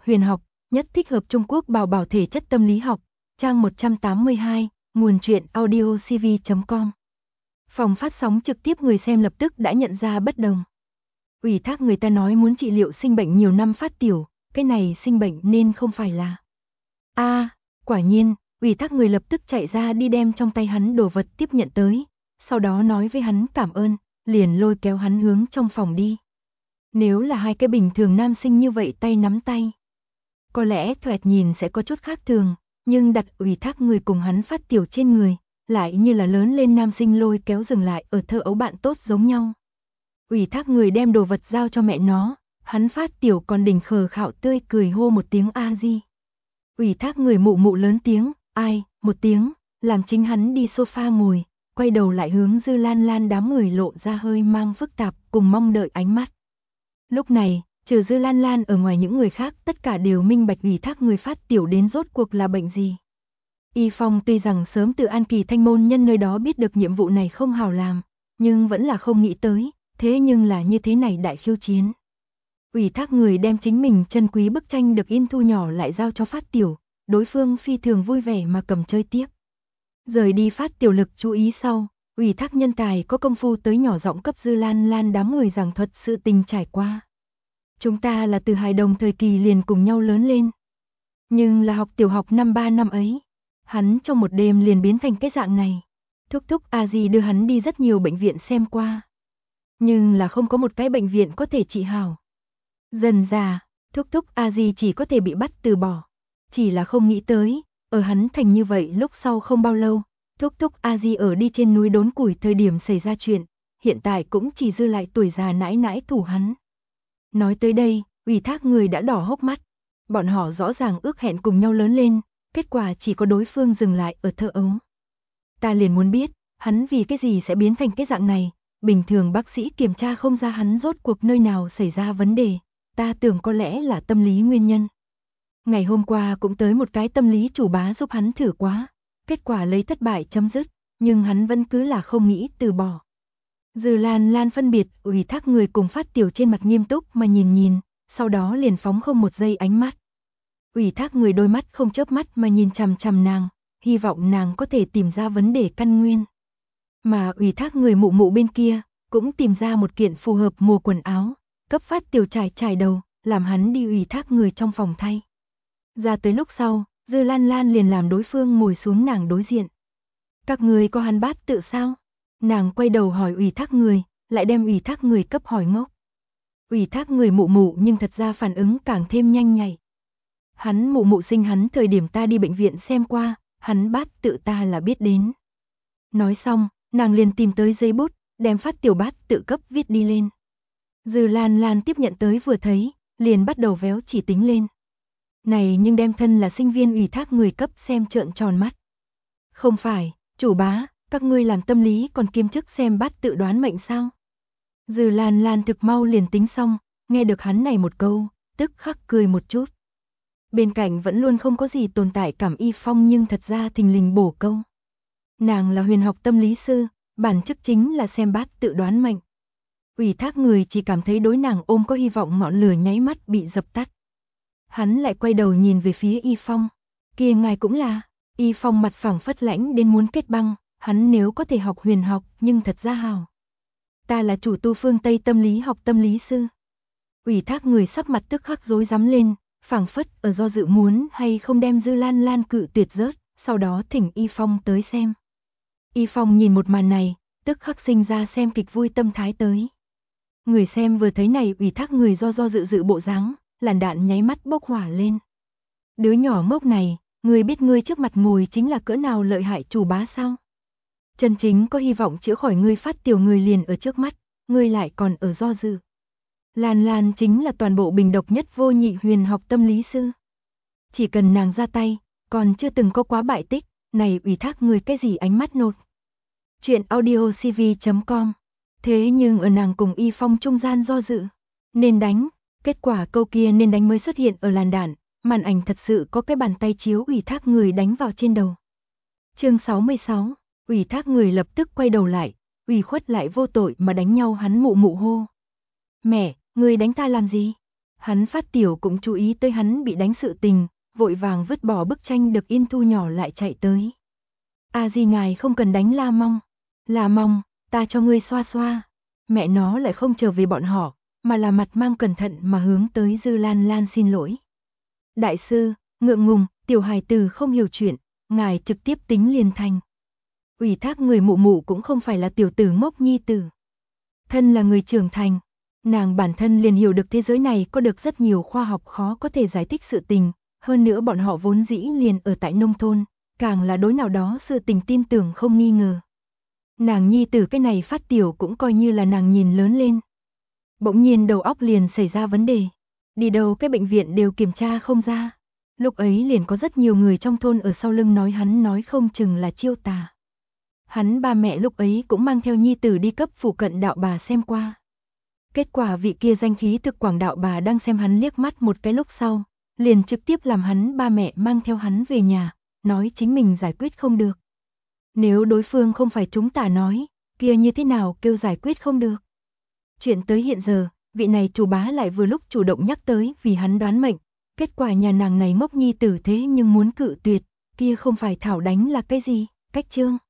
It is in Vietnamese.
Huyền học, nhất thích hợp Trung Quốc bảo bảo thể chất tâm lý học, trang 182, nguồn truyện audiocv.com. Phòng phát sóng trực tiếp người xem lập tức đã nhận ra bất đồng. Ủy thác người ta nói muốn trị liệu sinh bệnh nhiều năm phát tiểu, cái này sinh bệnh nên không phải là. Quả nhiên, ủy thác người lập tức chạy ra đi đem trong tay hắn đồ vật tiếp nhận tới, sau đó nói với hắn cảm ơn, liền lôi kéo hắn hướng trong phòng đi. Nếu là hai cái bình thường nam sinh như vậy tay nắm tay, có lẽ thoạt nhìn sẽ có chút khác thường, nhưng đặt ủy thác người cùng hắn phát tiểu trên người, lại như là lớn lên nam sinh lôi kéo dừng lại ở thơ ấu bạn tốt giống nhau. Ủy thác người đem đồ vật giao cho mẹ nó, hắn phát tiểu còn đình khờ khạo tươi cười hô một tiếng a di. Ủy thác người mụ mụ lớn tiếng, ai, một tiếng, làm chính hắn đi sofa ngồi, quay đầu lại hướng Dư Lan Lan đám người lộ ra hơi mang phức tạp cùng mong đợi ánh mắt. Lúc này, trừ Dư Lan Lan ở ngoài những người khác tất cả đều minh bạch ủy thác người phát tiểu đến rốt cuộc là bệnh gì. Y Phong tuy rằng sớm từ An Kỳ Thanh môn nhân nơi đó biết được nhiệm vụ này không hào làm, nhưng vẫn là không nghĩ tới, thế nhưng là như thế này đại khiêu chiến. Ủy thác người đem chính mình chân quý bức tranh được in thu nhỏ lại giao cho phát tiểu, đối phương phi thường vui vẻ mà cầm chơi tiếp. Rời đi phát tiểu lực chú ý sau, ủy thác nhân tài có công phu tới nhỏ giọng cấp Dư Lan Lan đám người giảng thuật sự tình trải qua. Chúng ta là từ hài đồng thời kỳ liền cùng nhau lớn lên. Nhưng là học tiểu học năm 3 năm ấy, hắn trong một đêm liền biến thành cái dạng này. Thúc thúc a di đưa hắn đi rất nhiều bệnh viện xem qua. Nhưng là không có một cái bệnh viện có thể trị hảo. Dần già, thúc thúc a di chỉ có thể bị bắt từ bỏ. Chỉ là không nghĩ tới, ở hắn thành như vậy lúc sau không bao lâu, thúc thúc a di ở đi trên núi đốn củi thời điểm xảy ra chuyện, hiện tại cũng chỉ dư lại tuổi già nãi nãi thủ hắn. Nói tới đây, ủy thác người đã đỏ hốc mắt. Bọn họ rõ ràng ước hẹn cùng nhau lớn lên, kết quả chỉ có đối phương dừng lại ở thơ ấu. Ta liền muốn biết, hắn vì cái gì sẽ biến thành cái dạng này, bình thường bác sĩ kiểm tra không ra hắn rốt cuộc nơi nào xảy ra vấn đề, ta tưởng có lẽ là tâm lý nguyên nhân. Ngày hôm qua cũng tới một cái tâm lý chủ bá giúp hắn thử quá, kết quả lấy thất bại chấm dứt, nhưng hắn vẫn cứ là không nghĩ từ bỏ. Dư Lan Lan phân biệt, ủy thác người cùng phát tiểu trên mặt nghiêm túc mà nhìn, sau đó liền phóng không một giây ánh mắt. Ủy thác người đôi mắt không chớp mắt mà nhìn chằm chằm nàng, hy vọng nàng có thể tìm ra vấn đề căn nguyên. Mà ủy thác người mụ mụ bên kia, cũng tìm ra một kiện phù hợp mùa quần áo, cấp phát tiểu trải đầu, làm hắn đi ủy thác người trong phòng thay. Ra tới lúc sau, Dư Lan Lan liền làm đối phương ngồi xuống nàng đối diện. Các người có hắn bát tự sao? Nàng quay đầu hỏi ủy thác người, lại đem ủy thác người cấp hỏi ngốc. Ủy thác người mụ mụ nhưng thật ra phản ứng càng thêm nhanh nhạy. Hắn mụ mụ sinh hắn thời điểm ta đi bệnh viện xem qua, hắn bát tự ta là biết đến. Nói xong, nàng liền tìm tới giấy bút, đem phát tiểu bát tự cấp viết đi lên. Dư Lan Lan tiếp nhận tới vừa thấy, liền bắt đầu véo chỉ tính lên. Này nhưng đem thân là sinh viên ủy thác người cấp xem trợn tròn mắt. Không phải, chủ bá, các ngươi làm tâm lý còn kiêm chức xem bát tự đoán mệnh sao? Dư Lan Lan thực mau liền tính xong, nghe được hắn này một câu, tức khắc cười một chút. Bên cạnh vẫn luôn không có gì tồn tại cảm Y Phong nhưng thật ra thình lình bổ câu. Nàng là huyền học tâm lý sư, bản chức chính là xem bát tự đoán mệnh. Ủy thác người chỉ cảm thấy đối nàng ôm có hy vọng ngọn lửa nháy mắt bị dập tắt. Hắn lại quay đầu nhìn về phía Y Phong. Kia ngài cũng là. Y Phong mặt phẳng phất lãnh đến muốn kết băng, hắn nếu có thể học huyền học nhưng thật ra hào. Ta là chủ tu phương Tây tâm lý học tâm lý sư. Ủy thác người sắc mặt tức khắc rối rắm lên, phảng phất ở do dự muốn hay không đem Dư Lan Lan cự tuyệt rớt, sau đó thỉnh Y Phong tới xem. Y Phong nhìn một màn này, tức khắc sinh ra xem kịch vui tâm thái tới. Người xem vừa thấy này ủy thác người do dự bộ dáng, làn đạn nháy mắt bốc hỏa lên. Đứa nhỏ ngốc này, người biết ngươi trước mặt ngồi chính là cỡ nào lợi hại chủ bá sao? Chân chính có hy vọng chữa khỏi ngươi phát tiểu người liền ở trước mắt, ngươi lại còn ở do dự. Lan Lan chính là toàn bộ bình độc nhất vô nhị huyền học tâm lý sư. Chỉ cần nàng ra tay, còn chưa từng có quá bại tích, này ủy thác người cái gì ánh mắt nột. Chuyện audiocv.com. Thế nhưng ở nàng cùng Y Phong trung gian do dự, nên đánh, kết quả câu kia nên đánh mới xuất hiện ở làn đạn, màn ảnh thật sự có cái bàn tay chiếu ủy thác người đánh vào trên đầu. Chương 66, ủy thác người lập tức quay đầu lại, ủy khuất lại vô tội mà đánh nhau hắn mụ mụ hô. Mẹ, người đánh ta làm gì? Hắn phát tiểu cũng chú ý tới hắn bị đánh sự tình, vội vàng vứt bỏ bức tranh được in thu nhỏ lại chạy tới. A Di ngài không cần đánh La Mong. La Mong, ta cho ngươi xoa xoa. Mẹ nó lại không trở về bọn họ, mà là mặt mang cẩn thận mà hướng tới Dư Lan Lan xin lỗi. Đại sư, ngượng ngùng, tiểu hài tử không hiểu chuyện, ngài trực tiếp tính liền thành. Ủy thác người mụ mụ cũng không phải là tiểu tử ngốc nhi tử. Thân là người trưởng thành, nàng bản thân liền hiểu được thế giới này có được rất nhiều khoa học khó có thể giải thích sự tình, hơn nữa bọn họ vốn dĩ liền ở tại nông thôn, càng là đối nào đó sự tình tin tưởng không nghi ngờ. Nàng nhi tử cái này phát tiểu cũng coi như là nàng nhìn lớn lên. Bỗng nhiên đầu óc liền xảy ra vấn đề, đi đâu cái bệnh viện đều kiểm tra không ra. Lúc ấy liền có rất nhiều người trong thôn ở sau lưng nói hắn nói không chừng là chiêu tà. Hắn ba mẹ lúc ấy cũng mang theo nhi tử đi cấp phụ cận đạo bà xem qua. Kết quả vị kia danh khí thực quảng đạo bà đang xem hắn liếc mắt một cái lúc sau, liền trực tiếp làm hắn ba mẹ mang theo hắn về nhà, nói chính mình giải quyết không được. Nếu đối phương không phải chúng ta nói, kia như thế nào kêu giải quyết không được. Chuyện tới hiện giờ, vị này chủ bá lại vừa lúc chủ động nhắc tới vì hắn đoán mệnh, kết quả nhà nàng này ngốc nhi tử thế nhưng muốn cự tuyệt, kia không phải thảo đánh là cái gì, cách chương.